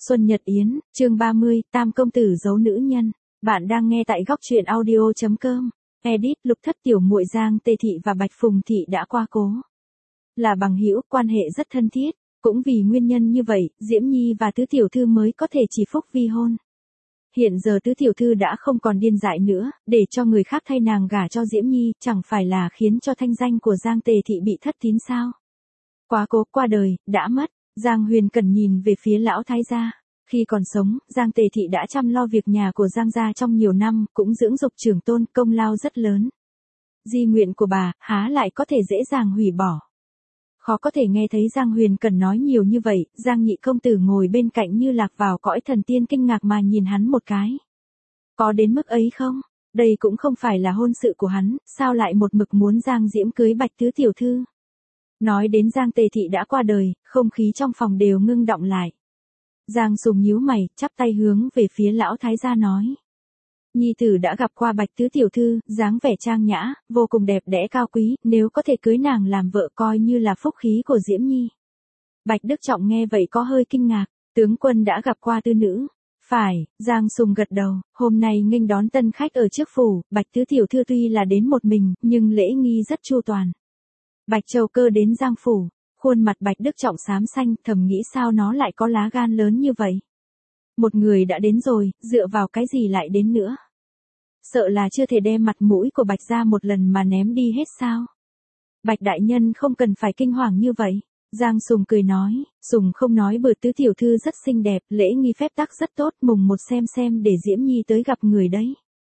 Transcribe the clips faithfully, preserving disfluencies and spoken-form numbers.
Xuân Nhật Yến, chương ba mươi, Tam công tử giấu nữ nhân. Bạn đang nghe tại góc truyện audio chấm com. Edit, Lục Thất tiểu muội Giang Tề Thị và Bạch Phùng Thị đã qua cố. Là bằng hữu, quan hệ rất thân thiết. Cũng vì nguyên nhân như vậy, Diễm Nhi và Tứ tiểu thư mới có thể chỉ phúc vi hôn. Hiện giờ Tứ tiểu thư đã không còn điên dại nữa, để cho người khác thay nàng gả cho Diễm Nhi, chẳng phải là khiến cho thanh danh của Giang Tề Thị bị thất tín sao? Quá cố qua đời, đã mất. Giang Huyền Cẩn nhìn về phía lão thái gia. Khi còn sống, Giang Tề Thị đã chăm lo việc nhà của Giang gia trong nhiều năm, cũng dưỡng dục trưởng tôn, công lao rất lớn. Di nguyện của bà, há lại có thể dễ dàng hủy bỏ. Khó có thể nghe thấy Giang Huyền Cẩn nói nhiều như vậy, Giang nhị công tử ngồi bên cạnh như lạc vào cõi thần tiên kinh ngạc mà nhìn hắn một cái. Có đến mức ấy không? Đây cũng không phải là hôn sự của hắn, sao lại một mực muốn Giang Diễm cưới Bạch Tứ tiểu thư? Nói đến Giang Tề Thị đã qua đời, không khí trong phòng đều ngưng động lại. Giang Sùng nhíu mày, chắp tay hướng về phía lão thái gia nói. Nhi tử đã gặp qua Bạch Tứ tiểu thư, dáng vẻ trang nhã, vô cùng đẹp đẽ cao quý, nếu có thể cưới nàng làm vợ coi như là phúc khí của Diễm Nhi. Bạch Đức Trọng nghe vậy có hơi kinh ngạc, tướng quân đã gặp qua tư nữ. Phải, Giang Sùng gật đầu, hôm nay nghênh đón tân khách ở trước phủ, Bạch Tứ tiểu thư tuy là đến một mình, nhưng lễ nghi rất chu toàn. Bạch Châu Cơ đến Giang phủ, khuôn mặt Bạch Đức Trọng xám xanh, thầm nghĩ sao nó lại có lá gan lớn như vậy. Một người đã đến rồi, dựa vào cái gì lại đến nữa? Sợ là chưa thể đem mặt mũi của Bạch ra một lần mà ném đi hết sao? Bạch đại nhân không cần phải kinh hoàng như vậy. Giang Sùng cười nói, Sùng không nói bừa Tứ tiểu thư rất xinh đẹp, lễ nghi phép tắc rất tốt, mùng một xem xem để Diễm Nhi tới gặp người đấy.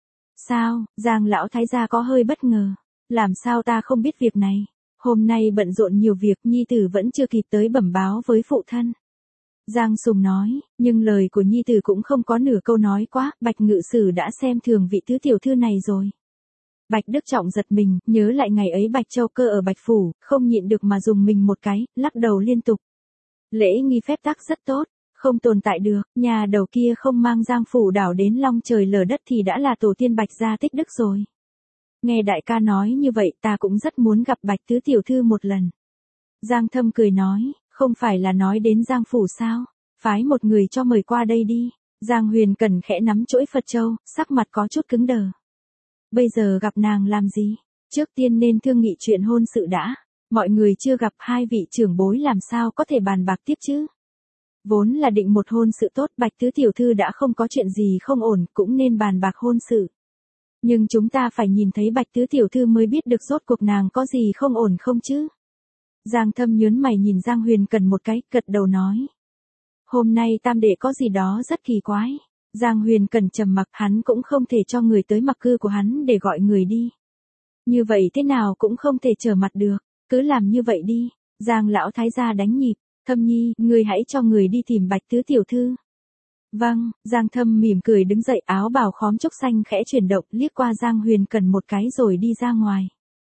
Sao? Giang lão thái gia có hơi bất ngờ. Làm sao ta không biết việc này? Hôm nay bận rộn nhiều việc, Nhi tử vẫn chưa kịp tới bẩm báo với phụ thân. Giang Sùng nói, nhưng lời của Nhi tử cũng không có nửa câu nói quá, Bạch ngự sử đã xem thường vị Tứ tiểu thư này rồi. Bạch Đức Trọng giật mình, nhớ lại ngày ấy Bạch Châu Cơ ở Bạch phủ, không nhịn được mà dùng mình một cái, lắc đầu liên tục. Lễ nghi phép tắc rất tốt, không tồn tại được, nhà đầu kia không mang Giang phủ đảo đến long trời lở đất thì đã là tổ tiên Bạch gia tích đức rồi. Nghe đại ca nói như vậy ta cũng rất muốn gặp Bạch Tứ tiểu thư một lần. Giang Thâm cười nói, không phải là nói đến Giang phủ sao, phái một người cho mời qua đây đi. Giang Huyền Cẩn khẽ nắm chỗi Phật châu, sắc mặt có chút cứng đờ. Bây giờ gặp nàng làm gì? Trước tiên nên thương nghị chuyện hôn sự đã. Mọi người chưa gặp hai vị trưởng bối làm sao có thể bàn bạc tiếp chứ? Vốn là định một hôn sự tốt, Bạch Tứ tiểu thư đã không có chuyện gì không ổn, cũng nên bàn bạc hôn sự. Nhưng chúng ta phải nhìn thấy Bạch Tứ tiểu thư mới biết được rốt cuộc nàng có gì không ổn không chứ? Giang Thâm nhớn mày nhìn Giang Huyền Cần một cái, gật đầu nói. Hôm nay tam đệ có gì đó rất kỳ quái. Giang Huyền Cần trầm mặc, hắn cũng không thể cho người tới mặc cư của hắn để gọi người đi. Như vậy thế nào cũng không thể trở mặt được, cứ làm như vậy đi. Giang lão thái gia đánh nhịp, Thâm Nhi, người hãy cho người đi tìm Bạch Tứ tiểu thư. Vâng, Giang Thâm mỉm cười đứng dậy, áo bào khóm trúc xanh khẽ chuyển động, liếc qua Giang Huyền Cần một cái rồi đi ra ngoài.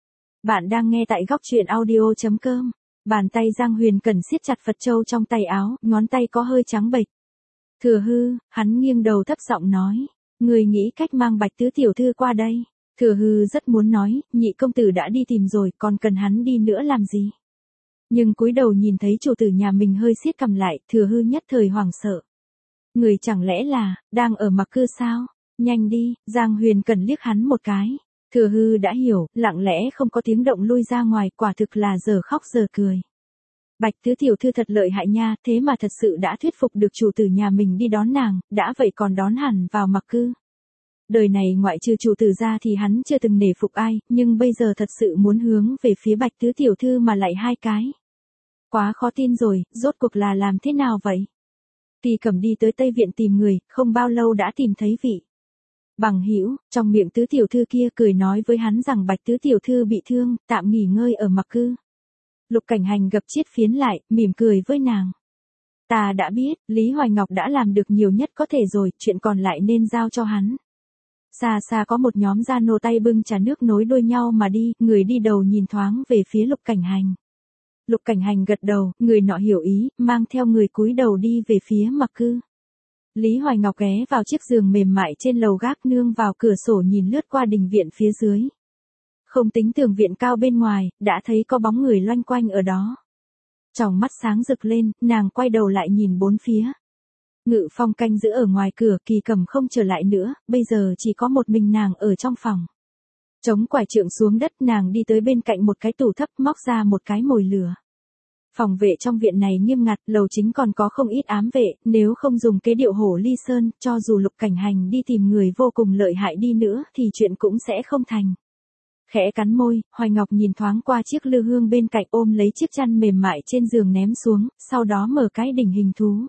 Bạn đang nghe tại góc truyện audio chấm com. Bàn tay Giang Huyền Cần siết chặt Phật châu trong tay áo, ngón tay có hơi trắng bệch. Thừa Hư, hắn nghiêng đầu thấp giọng nói, người nghĩ cách mang Bạch Tứ tiểu thư qua đây. Thừa Hư rất muốn nói, nhị công tử đã đi tìm rồi, còn cần hắn đi nữa làm gì? Nhưng cúi đầu nhìn thấy chủ tử nhà mình hơi siết cầm lại, Thừa Hư nhất thời hoảng sợ. Người chẳng lẽ là, đang ở mặc cư sao? Nhanh đi, Giang Huyền Cần liếc hắn một cái. Thừa Hư đã hiểu, lặng lẽ không có tiếng động lui ra ngoài, quả thực là giờ khóc giờ cười. Bạch Tứ tiểu thư thật lợi hại nha, thế mà thật sự đã thuyết phục được chủ tử nhà mình đi đón nàng, đã vậy còn đón hẳn vào mặc cư. Đời này ngoại trừ chủ tử ra thì hắn chưa từng nể phục ai, nhưng bây giờ thật sự muốn hướng về phía Bạch Tứ tiểu thư mà lại hai cái. Quá khó tin rồi, rốt cuộc là làm thế nào vậy? Tỳ Cẩm đi tới Tây Viện tìm người, không bao lâu đã tìm thấy vị bằng hữu, trong miệng Tứ tiểu thư kia cười nói với hắn rằng Bạch Tứ tiểu thư bị thương, tạm nghỉ ngơi ở mặc cư. Lục Cảnh Hành gập chiết phiến lại, mỉm cười với nàng. Ta đã biết, Lý Hoài Ngọc đã làm được nhiều nhất có thể rồi, chuyện còn lại nên giao cho hắn. Xa xa có một nhóm gia nô tay bưng trà nước nối đuôi nhau mà đi, người đi đầu nhìn thoáng về phía Lục Cảnh Hành. Lục Cảnh Hành gật đầu, người nọ hiểu ý, mang theo người cúi đầu đi về phía mặc cư. Lý Hoài Ngọc ghé vào chiếc giường mềm mại trên lầu gác, nương vào cửa sổ nhìn lướt qua đình viện phía dưới. Không tính tường viện cao bên ngoài, đã thấy có bóng người loanh quanh ở đó. Tròng mắt sáng rực lên, nàng quay đầu lại nhìn bốn phía. Ngự Phong canh giữ ở ngoài cửa, Kỳ Cầm không trở lại nữa, bây giờ chỉ có một mình nàng ở trong phòng. Chống quải trượng xuống đất, nàng đi tới bên cạnh một cái tủ thấp, móc ra một cái mồi lửa. Phòng vệ trong viện này nghiêm ngặt, lầu chính còn có không ít ám vệ, nếu không dùng kế điệu hổ ly sơn, cho dù Lục Cảnh Hành đi tìm người vô cùng lợi hại đi nữa thì chuyện cũng sẽ không thành. Khẽ cắn môi, Hoài Ngọc nhìn thoáng qua chiếc lư hương bên cạnh, ôm lấy chiếc chăn mềm mại trên giường ném xuống, sau đó mở cái đỉnh hình thú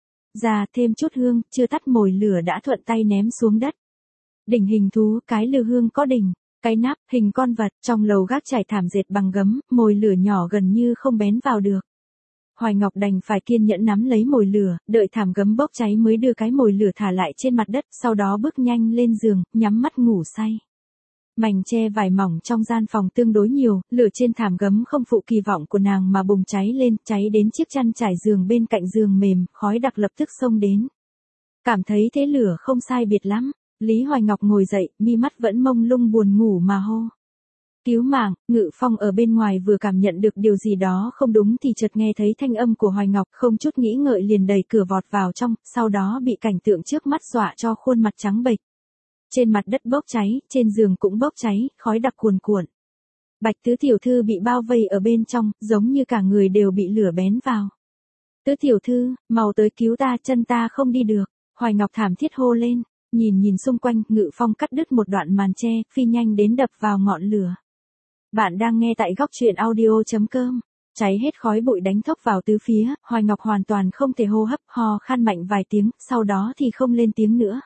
ra, thêm chút hương, chưa tắt mồi lửa đã thuận tay ném xuống đất. Đỉnh hình thú, cái lư hương có đỉnh, cái nắp, hình con vật, trong lầu gác trải thảm dệt bằng gấm, mồi lửa nhỏ gần như không bén vào được. Hoài Ngọc đành phải kiên nhẫn nắm lấy mồi lửa, đợi thảm gấm bốc cháy mới đưa cái mồi lửa thả lại trên mặt đất, sau đó bước nhanh lên giường, nhắm mắt ngủ say. Mảnh che vải mỏng trong gian phòng tương đối nhiều, lửa trên thảm gấm không phụ kỳ vọng của nàng mà bùng cháy lên, cháy đến chiếc chăn trải giường bên cạnh giường mềm, khói đặc lập tức xông đến. Cảm thấy thế lửa không sai biệt lắm, Lý Hoài Ngọc ngồi dậy, mi mắt vẫn mông lung buồn ngủ mà hô. Cứu mạng. Ngự Phong ở bên ngoài vừa cảm nhận được điều gì đó không đúng thì chợt nghe thấy thanh âm của Hoài Ngọc, không chút nghĩ ngợi liền đẩy cửa vọt vào trong, sau đó bị cảnh tượng trước mắt dọa cho khuôn mặt trắng bệch. Trên mặt đất bốc cháy, trên giường cũng bốc cháy, khói đặc cuồn cuộn. Bạch tứ tiểu thư bị bao vây ở bên trong, giống như cả người đều bị lửa bén vào. Tứ tiểu thư, mau tới cứu ta, chân ta không đi được. Hoài Ngọc thảm thiết hô lên, nhìn nhìn xung quanh, Ngự Phong cắt đứt một đoạn màn che, phi nhanh đến đập vào ngọn lửa. Bạn đang nghe tại góc truyện audio chấm com. Cháy hết khói bụi đánh thốc vào tứ phía, Hoài Ngọc hoàn toàn không thể hô hấp, ho khan mạnh vài tiếng, sau đó thì không lên tiếng nữa.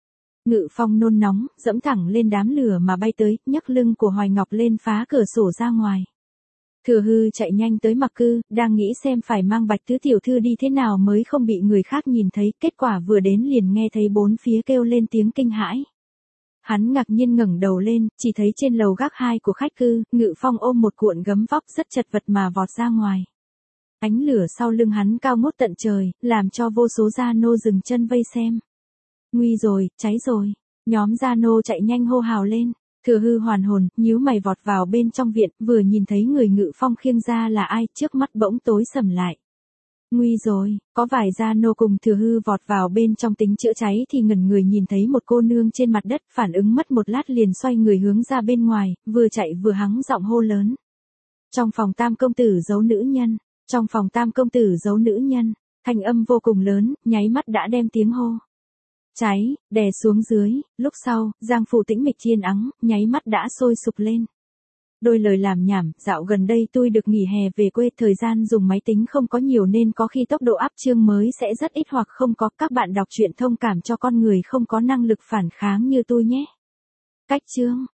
Ngự Phong nôn nóng, dẫm thẳng lên đám lửa mà bay tới, nhấc lưng của Hoài Ngọc lên phá cửa sổ ra ngoài. Thừa Hư chạy nhanh tới Mặc Cư, đang nghĩ xem phải mang Bạch tứ tiểu thư đi thế nào mới không bị người khác nhìn thấy, kết quả vừa đến liền nghe thấy bốn phía kêu lên tiếng kinh hãi. Hắn ngạc nhiên ngẩng đầu lên, chỉ thấy trên lầu gác hai của khách cư, Ngự Phong ôm một cuộn gấm vóc rất chật vật mà vọt ra ngoài. Ánh lửa sau lưng hắn cao ngút tận trời, làm cho vô số gia nô dừng chân vây xem. Nguy rồi, cháy rồi. Nhóm gia nô chạy nhanh hô hào lên. Thừa Hư hoàn hồn, nhíu mày vọt vào bên trong viện, vừa nhìn thấy người Ngự Phong khiêng ra là ai, trước mắt bỗng tối sầm lại. Nguy rồi, có vài gia nô cùng Thừa Hư vọt vào bên trong tính chữa cháy thì ngẩn người nhìn thấy một cô nương trên mặt đất, phản ứng mất một lát liền xoay người hướng ra bên ngoài, vừa chạy vừa hắng giọng hô lớn. Trong phòng Tam công tử giấu nữ nhân, trong phòng Tam công tử giấu nữ nhân, thanh âm vô cùng lớn, nháy mắt đã đem tiếng hô cháy đè xuống dưới, lúc sau, Giang phủ tĩnh mịch yên ắng, nháy mắt đã sôi sục lên. Đôi lời làm nhảm, dạo gần đây tôi được nghỉ hè về quê, thời gian dùng máy tính không có nhiều nên có khi tốc độ áp chương mới sẽ rất ít hoặc không có, các bạn đọc truyện thông cảm cho con người không có năng lực phản kháng như tôi nhé. Cách chương